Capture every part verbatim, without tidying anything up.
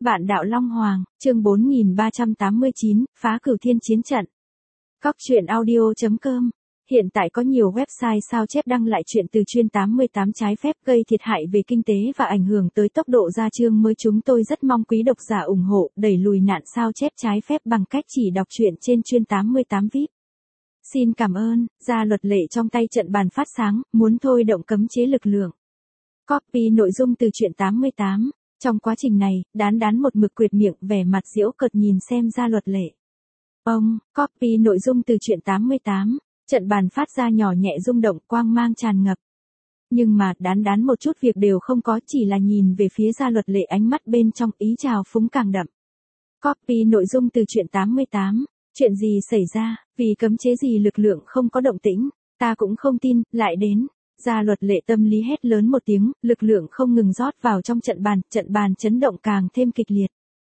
Vạn đạo Long Hoàng, chương bốn nghìn ba trăm tám mươi chín, phá cửu thiên chiến trận. Cóc truyện audio chấm com. Hiện tại có nhiều website sao chép đăng lại chuyện từ chuyên tám mươi tám trái phép gây thiệt hại về kinh tế và ảnh hưởng tới tốc độ ra chương mới. Chúng tôi rất mong quý độc giả ủng hộ đẩy lùi nạn sao chép trái phép bằng cách chỉ đọc truyện trên chuyên tám mươi tám vê i pê. Xin cảm ơn. Ra luật lệ trong tay trận bàn phát sáng, muốn thôi động cấm chế lực lượng. Copy nội dung từ truyện tám mươi tám. Trong quá trình này, Đán Đán một mực quệt miệng vẻ mặt giễu cợt nhìn xem ra luật lệ. Ông, copy nội dung từ truyện tám mươi tám. Trận bàn phát ra nhỏ nhẹ rung động, quang mang tràn ngập. Nhưng mà Đán Đán một chút việc đều không có, chỉ là nhìn về phía ra luật lệ, ánh mắt bên trong ý trào phúng càng đậm. Copy nội dung từ truyện tám mươi tám. Chuyện gì xảy ra, vì cấm chế gì lực lượng không có động tĩnh, ta cũng không tin, lại đến. Gia luật lệ tâm lý hét lớn một tiếng, lực lượng không ngừng rót vào trong trận bàn, trận bàn chấn động càng thêm kịch liệt.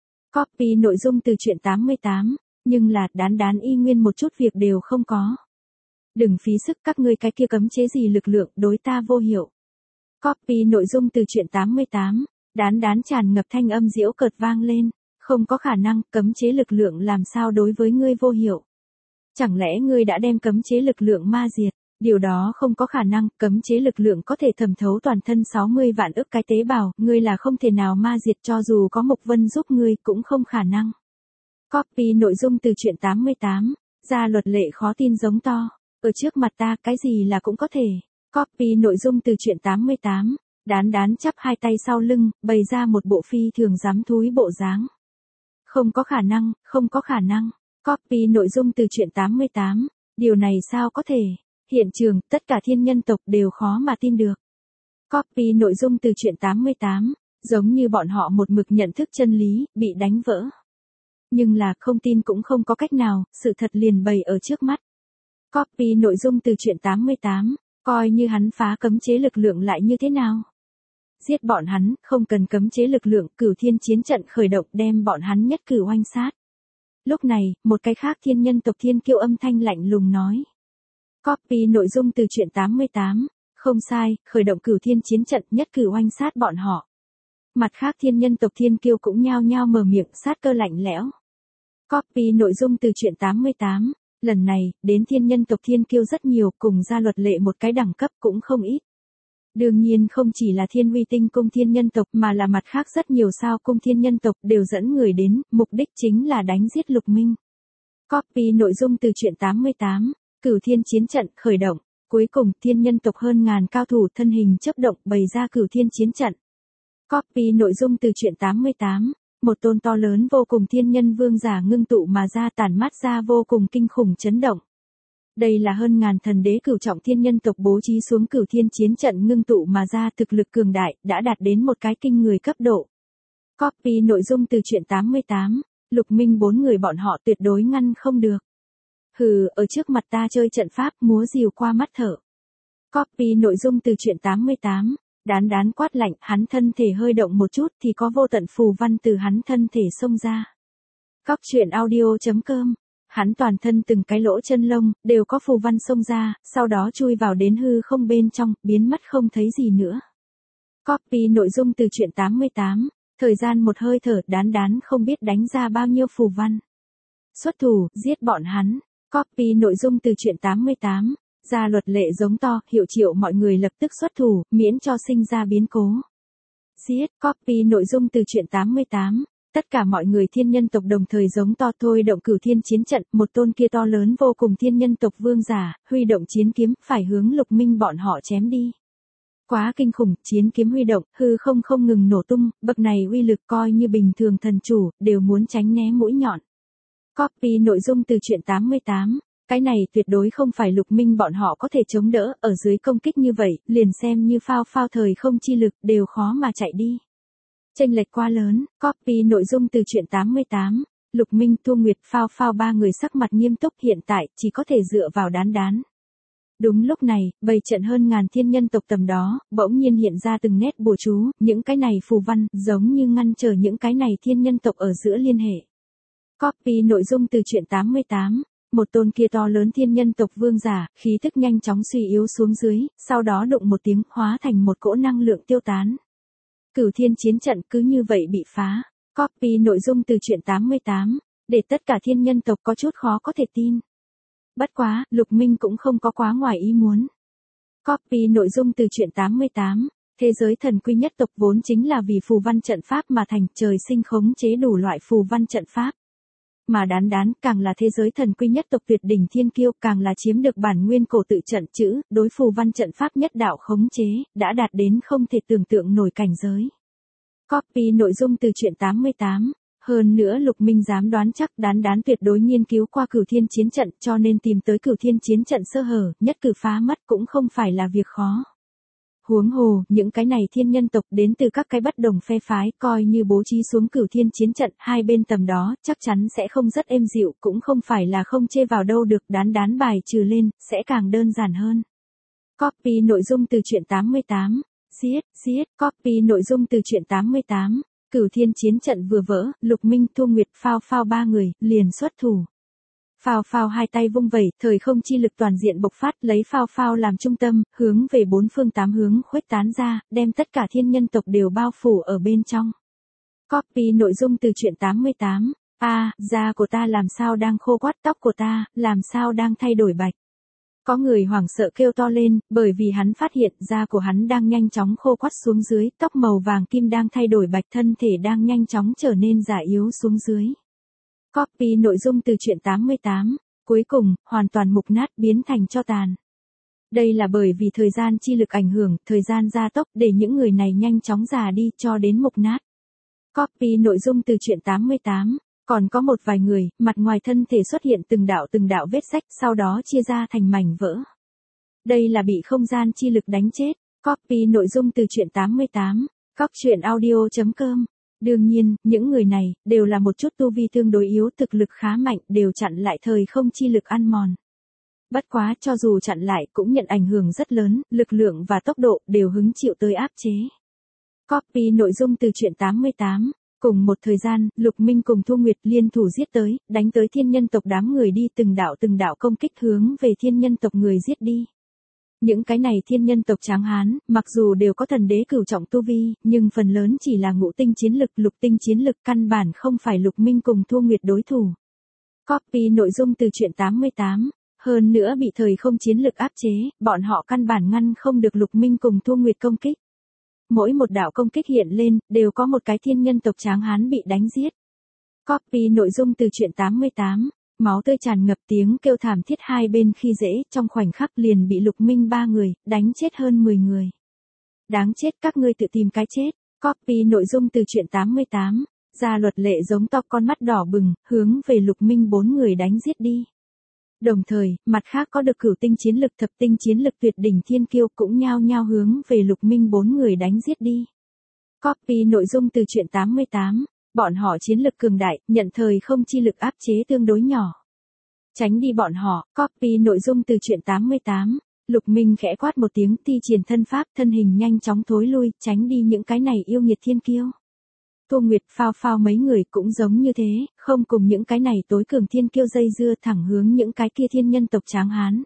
Copy nội dung từ truyện tám mươi tám, nhưng là Đán Đán y nguyên một chút việc đều không có. Đừng phí sức, các ngươi cái kia cấm chế gì lực lượng đối ta vô hiệu. Copy nội dung từ truyện tám mươi tám, Đán Đán tràn ngập thanh âm giễu cợt vang lên, không có khả năng, cấm chế lực lượng làm sao đối với ngươi vô hiệu. Chẳng lẽ ngươi đã đem cấm chế lực lượng ma diệt? Điều đó không có khả năng, cấm chế lực lượng có thể thẩm thấu toàn thân sáu mươi vạn ức cái tế bào, ngươi là không thể nào ma diệt, cho dù có Mục Vân giúp ngươi cũng không khả năng. Copy nội dung từ truyện tám mươi tám, ra luật lệ khó tin giống to, ở trước mặt ta cái gì là cũng có thể. Copy nội dung từ truyện tám mươi tám, Đán Đán chắp hai tay sau lưng, bày ra một bộ phi thường dám thúi bộ dáng. Không có khả năng, không có khả năng. Copy nội dung từ truyện tám mươi tám, điều này sao có thể? Hiện trường, tất cả thiên nhân tộc đều khó mà tin được. Copy nội dung từ truyện tám mươi tám, giống như bọn họ một mực nhận thức chân lý, bị đánh vỡ. Nhưng là không tin cũng không có cách nào, sự thật liền bày ở trước mắt. Copy nội dung từ truyện tám mươi tám, coi như hắn phá cấm chế lực lượng lại như thế nào? Giết bọn hắn, không cần cấm chế lực lượng, cửu thiên chiến trận khởi động đem bọn hắn nhất cử oanh sát. Lúc này, một cái khác thiên nhân tộc Thiên Kiêu âm thanh lạnh lùng nói. Copy nội dung từ truyện tám mươi tám, không sai, khởi động cửu thiên chiến trận nhất cử oanh sát bọn họ. Mặt khác thiên nhân tộc Thiên Kiêu cũng nhao nhao mở miệng, sát cơ lạnh lẽo. Copy nội dung từ truyện tám mươi tám, lần này, đến thiên nhân tộc Thiên Kiêu rất nhiều, cùng ra luật lệ một cái đẳng cấp cũng không ít. Đương nhiên không chỉ là Thiên Huy Tinh cung thiên nhân tộc mà là mặt khác rất nhiều sao cung thiên nhân tộc đều dẫn người đến, mục đích chính là đánh giết Lục Minh. Copy nội dung từ truyện tám mươi tám, cửu thiên chiến trận khởi động, cuối cùng thiên nhân tộc hơn ngàn cao thủ thân hình chớp động bày ra cửu thiên chiến trận. Copy nội dung từ truyện tám mươi tám, một tôn to lớn vô cùng thiên nhân vương giả ngưng tụ mà ra, tản mát ra vô cùng kinh khủng chấn động. Đây là hơn ngàn thần đế cửu trọng thiên nhân tộc bố trí xuống cửu thiên chiến trận ngưng tụ mà ra, thực lực cường đại, đã đạt đến một cái kinh người cấp độ. Copy nội dung từ truyện tám mươi tám, Lục Minh bốn người bọn họ tuyệt đối ngăn không được. Hừ, ở trước mặt ta chơi trận pháp múa rìu qua mắt thở. Copy nội dung từ truyện tám mươi tám, Đán Đán quát lạnh, hắn thân thể hơi động một chút thì có vô tận phù văn từ hắn thân thể xông ra. Cóc truyện audio chấm com. Hắn toàn thân từng cái lỗ chân lông, đều có phù văn xông ra, sau đó chui vào đến hư không bên trong, biến mất không thấy gì nữa. Copy nội dung từ truyện tám mươi tám, thời gian một hơi thở, Đán Đán không biết đánh ra bao nhiêu phù văn. Xuất thủ, giết bọn hắn. Copy nội dung từ truyện tám mươi tám, ra luật lệ giống to, hiệu triệu mọi người lập tức xuất thủ, miễn cho sinh ra biến cố. Giết. Copy nội dung từ truyện tám mươi tám. Tất cả mọi người thiên nhân tộc đồng thời giống to, thôi động cửu thiên chiến trận, một tôn kia to lớn vô cùng thiên nhân tộc vương giả, huy động chiến kiếm, phải hướng Lục Minh bọn họ chém đi. Quá kinh khủng, chiến kiếm huy động, hư không không ngừng nổ tung, bậc này uy lực coi như bình thường thần chủ, đều muốn tránh né mũi nhọn. Copy nội dung từ truyện tám mươi tám, cái này tuyệt đối không phải Lục Minh bọn họ có thể chống đỡ, ở dưới công kích như vậy, liền xem như phao phao thời không chi lực, đều khó mà chạy đi. Chênh lệch quá lớn. Copy nội dung từ truyện tám mươi tám, Lục Minh, Thu Nguyệt, phao phao ba người sắc mặt nghiêm túc, hiện tại chỉ có thể dựa vào Đán Đán. Đúng lúc này, bầy trận hơn ngàn thiên nhân tộc tầm đó, bỗng nhiên hiện ra từng nét bùa chú, những cái này phù văn, giống như ngăn trở những cái này thiên nhân tộc ở giữa liên hệ. Copy nội dung từ truyện tám mươi tám, một tôn kia to lớn thiên nhân tộc vương giả, khí tức nhanh chóng suy yếu xuống dưới, sau đó đụng một tiếng, hóa thành một cỗ năng lượng tiêu tán. Cửu thiên chiến trận cứ như vậy bị phá. Copy nội dung từ truyện tám mươi tám, để tất cả thiên nhân tộc có chút khó có thể tin. Bất quá, Lục Minh cũng không có quá ngoài ý muốn. Copy nội dung từ truyện tám mươi tám, thế giới thần quy nhất tộc vốn chính là vì phù văn trận pháp mà thành, trời sinh khống chế đủ loại phù văn trận pháp. Mà đán đán càng là thế giới thần quy nhất tộc tuyệt đỉnh thiên kiêu, càng là chiếm được bản nguyên cổ tự trận chữ, đối phù văn trận pháp nhất đạo khống chế, đã đạt đến không thể tưởng tượng nổi cảnh giới. Copy nội dung từ truyện tám mươi tám. Hơn nữa Lục Minh dám đoán chắc đán đán tuyệt đối nghiên cứu qua cửu thiên chiến trận, cho nên tìm tới cửu thiên chiến trận sơ hở, nhất cử phá mất cũng không phải là việc khó. Huống hồ, những cái này thiên nhân tộc đến từ các cái bất đồng phe phái, coi như bố trí xuống cửu thiên chiến trận, hai bên tầm đó, chắc chắn sẽ không rất êm dịu, cũng không phải là không chê vào đâu được, đán đán bài trừ lên, sẽ càng đơn giản hơn. Copy nội dung từ truyện tám mươi tám. Giết, giết, copy nội dung từ truyện tám mươi tám. Cửu thiên chiến trận vừa vỡ, Lục Minh, Thu Nguyệt, Phao Phao ba người, liền xuất thủ. Phao Phao hai tay vung vẩy, thời không chi lực toàn diện bộc phát, lấy Phao Phao làm trung tâm, hướng về bốn phương tám hướng khuếch tán ra, đem tất cả thiên nhân tộc đều bao phủ ở bên trong. Copy nội dung từ truyện tám mươi tám. A, à, da của ta làm sao đang khô quắt, tóc của ta, làm sao đang thay đổi bạch. Có người hoảng sợ kêu to lên, bởi vì hắn phát hiện da của hắn đang nhanh chóng khô quắt xuống dưới, tóc màu vàng kim đang thay đổi bạch, thân thể đang nhanh chóng trở nên già yếu xuống dưới. Copy nội dung từ truyện tám mươi tám, cuối cùng, hoàn toàn mục nát biến thành tro tàn. Đây là bởi vì thời gian chi lực ảnh hưởng, thời gian gia tốc để những người này nhanh chóng già đi cho đến mục nát. Copy nội dung từ truyện tám mươi tám. Còn có một vài người, mặt ngoài thân thể xuất hiện từng đạo từng đạo vết rách, sau đó chia ra thành mảnh vỡ. Đây là bị không gian chi lực đánh chết. Copy nội dung từ truyện tám mươi tám. Cóc truyện audio chấm com. Đương nhiên, những người này, đều là một chút tu vi tương đối yếu, thực lực khá mạnh, đều chặn lại thời không chi lực ăn mòn. Bất quá, cho dù chặn lại, cũng nhận ảnh hưởng rất lớn, lực lượng và tốc độ, đều hứng chịu tới áp chế. Copy nội dung từ truyện tám mươi tám. Cùng một thời gian, Lục Minh cùng Thu Nguyệt liên thủ giết tới, đánh tới thiên nhân tộc đám người đi từng đạo từng đạo công kích hướng về thiên nhân tộc người giết đi. Những cái này thiên nhân tộc tráng hán, mặc dù đều có thần đế cửu trọng tu vi, nhưng phần lớn chỉ là ngũ tinh chiến lực, lục tinh chiến lực, căn bản không phải Lục Minh cùng Thu Nguyệt đối thủ. Copy nội dung từ truyện tám mươi tám. Hơn nữa bị thời không chiến lực áp chế, bọn họ căn bản ngăn không được Lục Minh cùng Thu Nguyệt công kích. Mỗi một đạo công kích hiện lên, đều có một cái thiên nhân tộc tráng hán bị đánh giết. Copy nội dung từ truyện tám mươi tám. Máu tươi tràn ngập, tiếng kêu thảm thiết hai bên khi dễ, trong khoảnh khắc liền bị Lục Minh ba người, đánh chết hơn mười người. Đáng chết, các ngươi tự tìm cái chết. Copy nội dung từ truyện tám mươi tám. Gia Luật Lệ giống to con mắt đỏ bừng, hướng về Lục Minh bốn người đánh giết đi. Đồng thời, mặt khác có được cửu tinh chiến lực, thập tinh chiến lực tuyệt đỉnh thiên kiêu cũng nhao nhao hướng về Lục Minh bốn người đánh giết đi. Copy nội dung từ truyện tám mươi tám. Bọn họ chiến lực cường đại, nhận thời không chi lực áp chế tương đối nhỏ. Tránh đi bọn họ. Copy nội dung từ truyện tám mươi tám. Lục Minh khẽ quát một tiếng, thi triển thân pháp, thân hình nhanh chóng thối lui, tránh đi những cái này yêu nghiệt thiên kiêu. Thu Nguyệt, Phao Phao mấy người cũng giống như thế, không cùng những cái này tối cường thiên kiêu dây dưa, thẳng hướng những cái kia thiên nhân tộc tráng hán.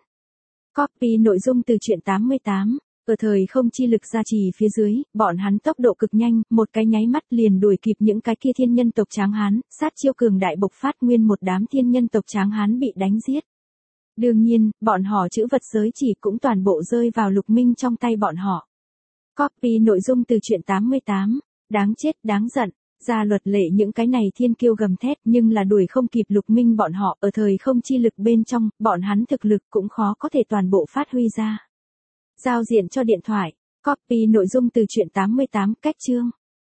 Copy nội dung từ truyện tám mươi tám. Ở thời không chi lực gia trì phía dưới, bọn hắn tốc độ cực nhanh, một cái nháy mắt liền đuổi kịp những cái kia thiên nhân tộc tráng hán, sát chiêu cường đại bộc phát, nguyên một đám thiên nhân tộc tráng hán bị đánh giết. Đương nhiên, bọn họ chữ vật giới chỉ cũng toàn bộ rơi vào Lục Minh trong tay bọn họ. Copy nội dung từ truyện tám mươi tám. Đáng chết, đáng giận. Gia Luật Lệ những cái này thiên kiêu gầm thét, nhưng là đuổi không kịp Lục Minh bọn họ, ở thời không chi lực bên trong, bọn hắn thực lực cũng khó có thể toàn bộ phát huy ra. Giao diện cho điện thoại. Copy nội dung từ truyện tám mươi tám, cách chương.